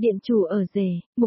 Điện chủ ở rể,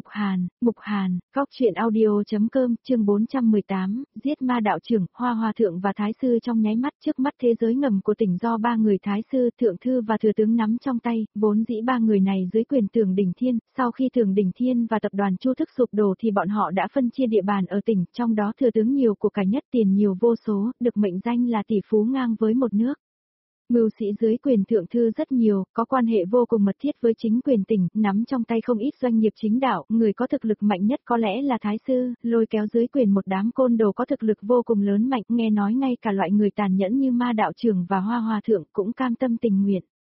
Mục Hàn, góc truyện audio.com, chương 418, giết ma đạo trưởng, Hoa Hòa Thượng và Thái Sư trong nháy mắt trước mắt thế giới ngầm của tỉnh do ba người Thái Sư, Thượng Thư và Thừa Tướng nắm trong tay, vốn dĩ ba người này dưới quyền Thường Đỉnh Thiên, sau khi Thường Đỉnh Thiên và tập đoàn Chu Thức sụp đổ thì bọn họ đã phân chia địa bàn ở tỉnh, trong đó Thừa Tướng nhiều của cải nhất tiền nhiều vô số, được mệnh danh là tỷ phú ngang với một nước. Mưu sĩ dưới quyền thượng thư rất nhiều, có quan hệ vô cùng mật thiết với chính quyền tỉnh, nắm trong tay không ít doanh nghiệp chính đạo, người có thực lực mạnh nhất có lẽ là Thái Sư, lôi kéo dưới quyền một đám côn đồ có thực lực vô cùng lớn mạnh, nghe nói ngay cả loại người tàn nhẫn như ma đạo trưởng và Hoa Hòa Thượng cũng cam tâm tình nguyện.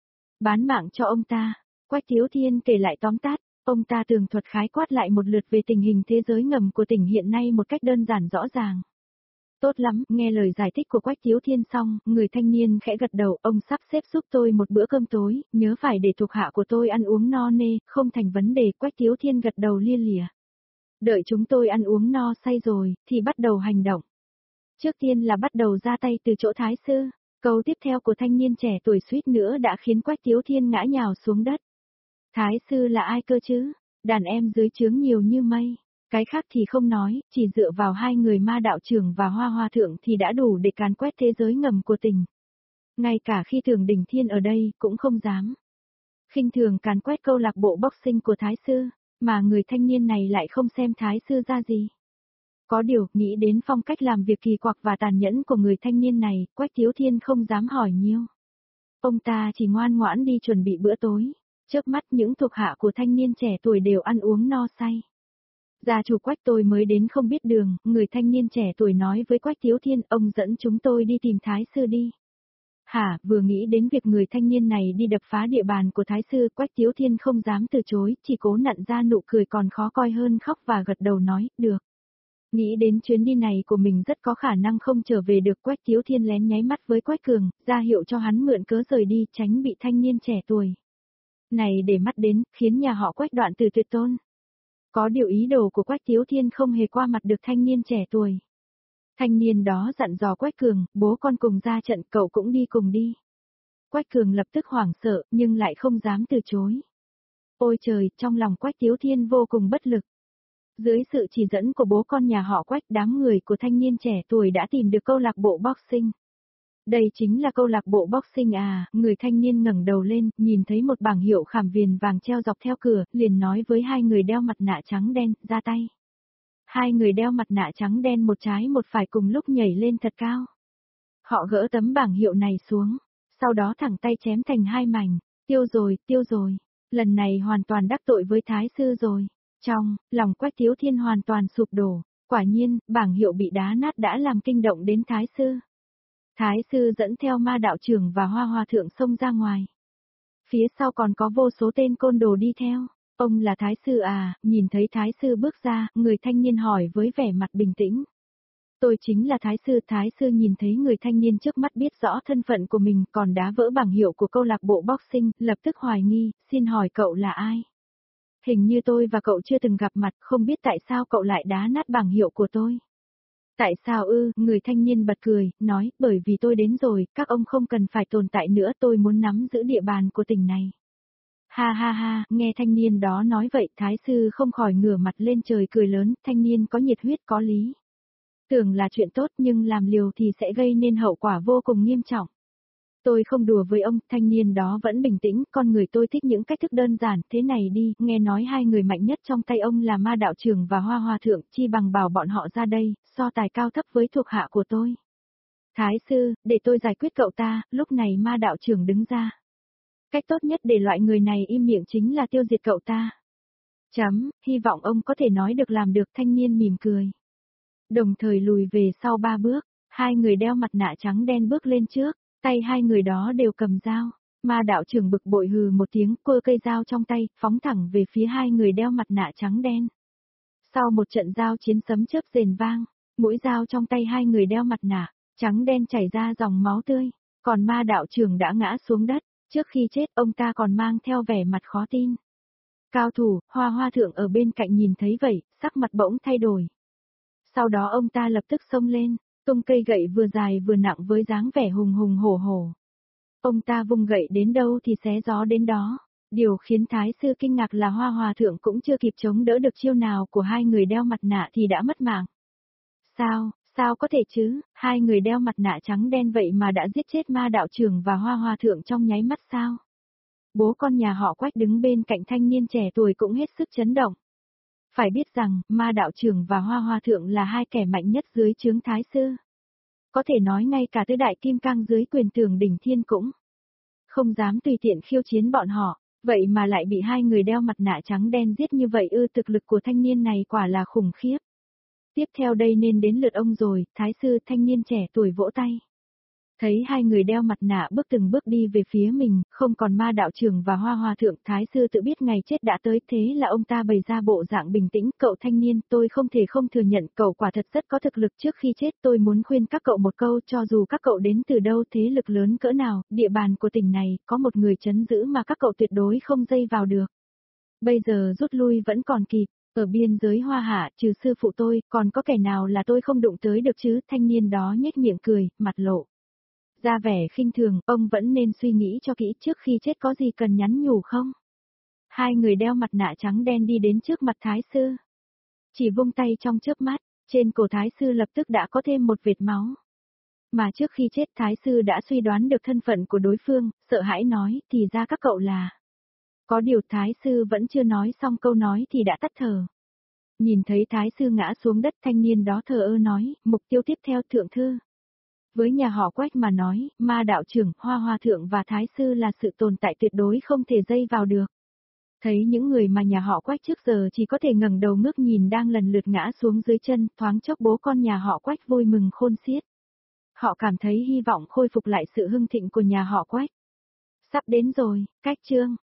Bán mạng cho ông ta, Quách Thiếu Thiên kể lại tóm tắt, ông ta tường thuật khái quát lại một lượt về tình hình thế giới ngầm của tỉnh hiện nay một cách đơn giản rõ ràng. Tốt lắm, nghe lời giải thích của Quách Thiếu Thiên xong, người thanh niên khẽ gật đầu, ông sắp xếp giúp tôi một bữa cơm tối, nhớ phải để thuộc hạ của tôi ăn uống no nê, không thành vấn đề, Quách Thiếu Thiên gật đầu lia lịa. Đợi chúng tôi ăn uống no say rồi, thì bắt đầu hành động. Trước tiên là bắt đầu ra tay từ chỗ Thái Sư, câu tiếp theo của thanh niên trẻ tuổi suýt nữa đã khiến Quách Thiếu Thiên ngã nhào xuống đất. Thái Sư là ai cơ chứ? Đàn em dưới trướng nhiều như mây. Cái khác thì không nói, chỉ dựa vào hai người ma đạo trưởng và Hoa Hòa Thượng thì đã đủ để càn quét thế giới ngầm của tỉnh. Ngay cả khi Thường Đỉnh Thiên ở đây, cũng không dám. Khinh thường càn quét câu lạc bộ boxing của Thái Sư, mà người thanh niên này lại không xem Thái Sư ra gì. Có điều, nghĩ đến phong cách làm việc kỳ quặc và tàn nhẫn của người thanh niên này, Quách Thiếu Thiên không dám hỏi nhiều. Ông ta chỉ ngoan ngoãn đi chuẩn bị bữa tối. Trước mắt những thuộc hạ của thanh niên trẻ tuổi đều ăn uống no say. Gia chủ Quách tôi mới đến không biết đường, người thanh niên trẻ tuổi nói với Quách Thiếu Thiên, ông dẫn chúng tôi đi tìm Thái Sư đi. Hả, vừa nghĩ đến việc người thanh niên này đi đập phá địa bàn của Thái Sư, Quách Thiếu Thiên không dám từ chối, chỉ cố nặn ra nụ cười còn khó coi hơn khóc và gật đầu nói, được. Nghĩ đến chuyến đi này của mình rất có khả năng không trở về được, Quách Thiếu Thiên lén nháy mắt với Quách Cường, ra hiệu cho hắn mượn cớ rời đi, tránh bị thanh niên trẻ tuổi này để mắt đến, khiến nhà họ Quách đoạn từ tuyệt tôn. Có điều ý đồ của Quách Thiếu Thiên không hề qua mặt được thanh niên trẻ tuổi. Thanh niên đó dặn dò Quách Cường, bố con cùng ra trận, cậu cũng đi cùng đi. Quách Cường lập tức hoảng sợ, nhưng lại không dám từ chối. Ôi trời, trong lòng Quách Thiếu Thiên vô cùng bất lực. Dưới sự chỉ dẫn của bố con nhà họ Quách, đám người của thanh niên trẻ tuổi đã tìm được câu lạc bộ boxing. Đây chính là câu lạc bộ boxing à, người thanh niên ngẩng đầu lên, nhìn thấy một bảng hiệu khảm viền vàng treo dọc theo cửa, liền nói với hai người đeo mặt nạ trắng đen, ra tay. Hai người đeo mặt nạ trắng đen một trái một phải cùng lúc nhảy lên thật cao. Họ gỡ tấm bảng hiệu này xuống, sau đó thẳng tay chém thành hai mảnh, tiêu rồi, lần này hoàn toàn đắc tội với Thái Sư rồi. Trong lòng Quách Thiếu Thiên hoàn toàn sụp đổ, quả nhiên, bảng hiệu bị đá nát đã làm kinh động đến Thái Sư. Thái Sư dẫn theo ma đạo trưởng và Hoa Hòa Thượng xông ra ngoài. Phía sau còn có vô số tên côn đồ đi theo. Ông là Thái Sư à, nhìn thấy Thái Sư bước ra, người thanh niên hỏi với vẻ mặt bình tĩnh. Tôi chính là Thái Sư. Thái Sư nhìn thấy người thanh niên trước mắt biết rõ thân phận của mình còn đá vỡ bảng hiệu của câu lạc bộ boxing, lập tức hoài nghi, xin hỏi cậu là ai? Hình như tôi và cậu chưa từng gặp mặt, không biết tại sao cậu lại đá nát bảng hiệu của tôi. Tại sao ư, người thanh niên bật cười, nói, bởi vì tôi đến rồi, các ông không cần phải tồn tại nữa, tôi muốn nắm giữ địa bàn của tỉnh này. Ha ha ha, nghe thanh niên đó nói vậy, Thái Sư không khỏi ngửa mặt lên trời cười lớn, thanh niên có nhiệt huyết có lý. Tưởng là chuyện tốt nhưng làm liều thì sẽ gây nên hậu quả vô cùng nghiêm trọng. Tôi không đùa với ông, thanh niên đó vẫn bình tĩnh, con người tôi thích những cách thức đơn giản, thế này đi, nghe nói hai người mạnh nhất trong tay ông là ma đạo trưởng và Hoa Hòa Thượng, chi bằng bảo bọn họ ra đây, so tài cao thấp với thuộc hạ của tôi. Thái Sư, để tôi giải quyết cậu ta, lúc này ma đạo trưởng đứng ra. Cách tốt nhất để loại người này im miệng chính là tiêu diệt cậu ta. Hy vọng ông có thể nói được làm được, thanh niên mỉm cười. Đồng thời lùi về sau 3 bước, hai người đeo mặt nạ trắng đen bước lên trước. Tay hai người đó đều cầm dao, ma đạo trưởng bực bội hừ một tiếng, quơ cây dao trong tay, phóng thẳng về phía hai người đeo mặt nạ trắng đen. Sau một trận giao chiến sấm chớp rền vang, mũi dao trong tay hai người đeo mặt nạ trắng đen chảy ra dòng máu tươi, còn ma đạo trưởng đã ngã xuống đất, trước khi chết ông ta còn mang theo vẻ mặt khó tin. Cao thủ, Hoa Hòa Thượng ở bên cạnh nhìn thấy vậy, sắc mặt bỗng thay đổi. Sau đó ông ta lập tức xông lên, tung cây gậy vừa dài vừa nặng với dáng vẻ hùng hùng hổ hổ. Ông ta vung gậy đến đâu thì xé gió đến đó, Điều khiến thái sư kinh ngạc là Hoa Hòa thượng cũng chưa kịp chống đỡ được chiêu nào của hai người đeo mặt nạ thì đã mất mạng. Sao có thể chứ, hai người đeo mặt nạ trắng đen vậy mà đã giết chết ma đạo trưởng và Hoa Hòa thượng trong nháy mắt sao? Bố con nhà họ Quách đứng bên cạnh thanh niên trẻ tuổi cũng hết sức chấn động. Phải biết rằng, ma đạo trưởng và Hoa Hòa thượng là hai kẻ mạnh nhất dưới trướng thái sư. Có thể nói ngay cả tứ đại kim cang dưới quyền tưởng đỉnh thiên cũng không dám tùy tiện khiêu chiến bọn họ, vậy mà lại bị hai người đeo mặt nạ trắng đen giết như vậy thực lực của thanh niên này quả là khủng khiếp. Tiếp theo đây nên đến lượt ông rồi, thái sư thanh niên trẻ tuổi vỗ tay. Thấy hai người đeo mặt nạ bước từng bước đi về phía mình, không còn ma đạo trưởng và Hoa Hòa thượng, thái sư tự biết ngày chết đã tới, thế là ông ta bày ra bộ dạng bình tĩnh, cậu thanh niên, tôi không thể không thừa nhận cậu quả thật rất có thực lực, trước khi chết tôi muốn khuyên các cậu một câu, cho dù các cậu đến từ đâu, thế lực lớn cỡ nào, địa bàn của tỉnh này, có một người trấn giữ mà các cậu tuyệt đối không dây vào được. Bây giờ rút lui vẫn còn kịp. Ở biên giới Hoa Hạ, trừ sư phụ tôi, còn có kẻ nào là tôi không đụng tới được chứ, thanh niên đó nhếch miệng cười, mặt lộ ra vẻ khinh thường, ông vẫn nên suy nghĩ cho kỹ trước khi chết có gì cần nhắn nhủ không? Hai người đeo mặt nạ trắng đen đi đến trước mặt thái sư. Chỉ vung tay trong chớp mắt, trên cổ thái sư lập tức đã có thêm một vệt máu. Mà trước khi chết thái sư đã suy đoán được thân phận của đối phương, sợ hãi nói, thì ra các cậu là... Có điều thái sư vẫn chưa nói xong câu nói thì đã tắt thở. Nhìn thấy thái sư ngã xuống đất, thanh niên đó thờ ơ nói, mục tiêu tiếp theo thượng thư. Với nhà họ Quách mà nói, ma đạo trưởng, Hoa Hòa thượng và thái sư là sự tồn tại tuyệt đối không thể dây vào được. Thấy những người mà nhà họ Quách trước giờ chỉ có thể ngẩng đầu ngước nhìn đang lần lượt ngã xuống dưới chân, thoáng chốc bố con nhà họ Quách vui mừng khôn xiết. Họ cảm thấy hy vọng khôi phục lại sự hưng thịnh của nhà họ Quách. Sắp đến rồi, cách chương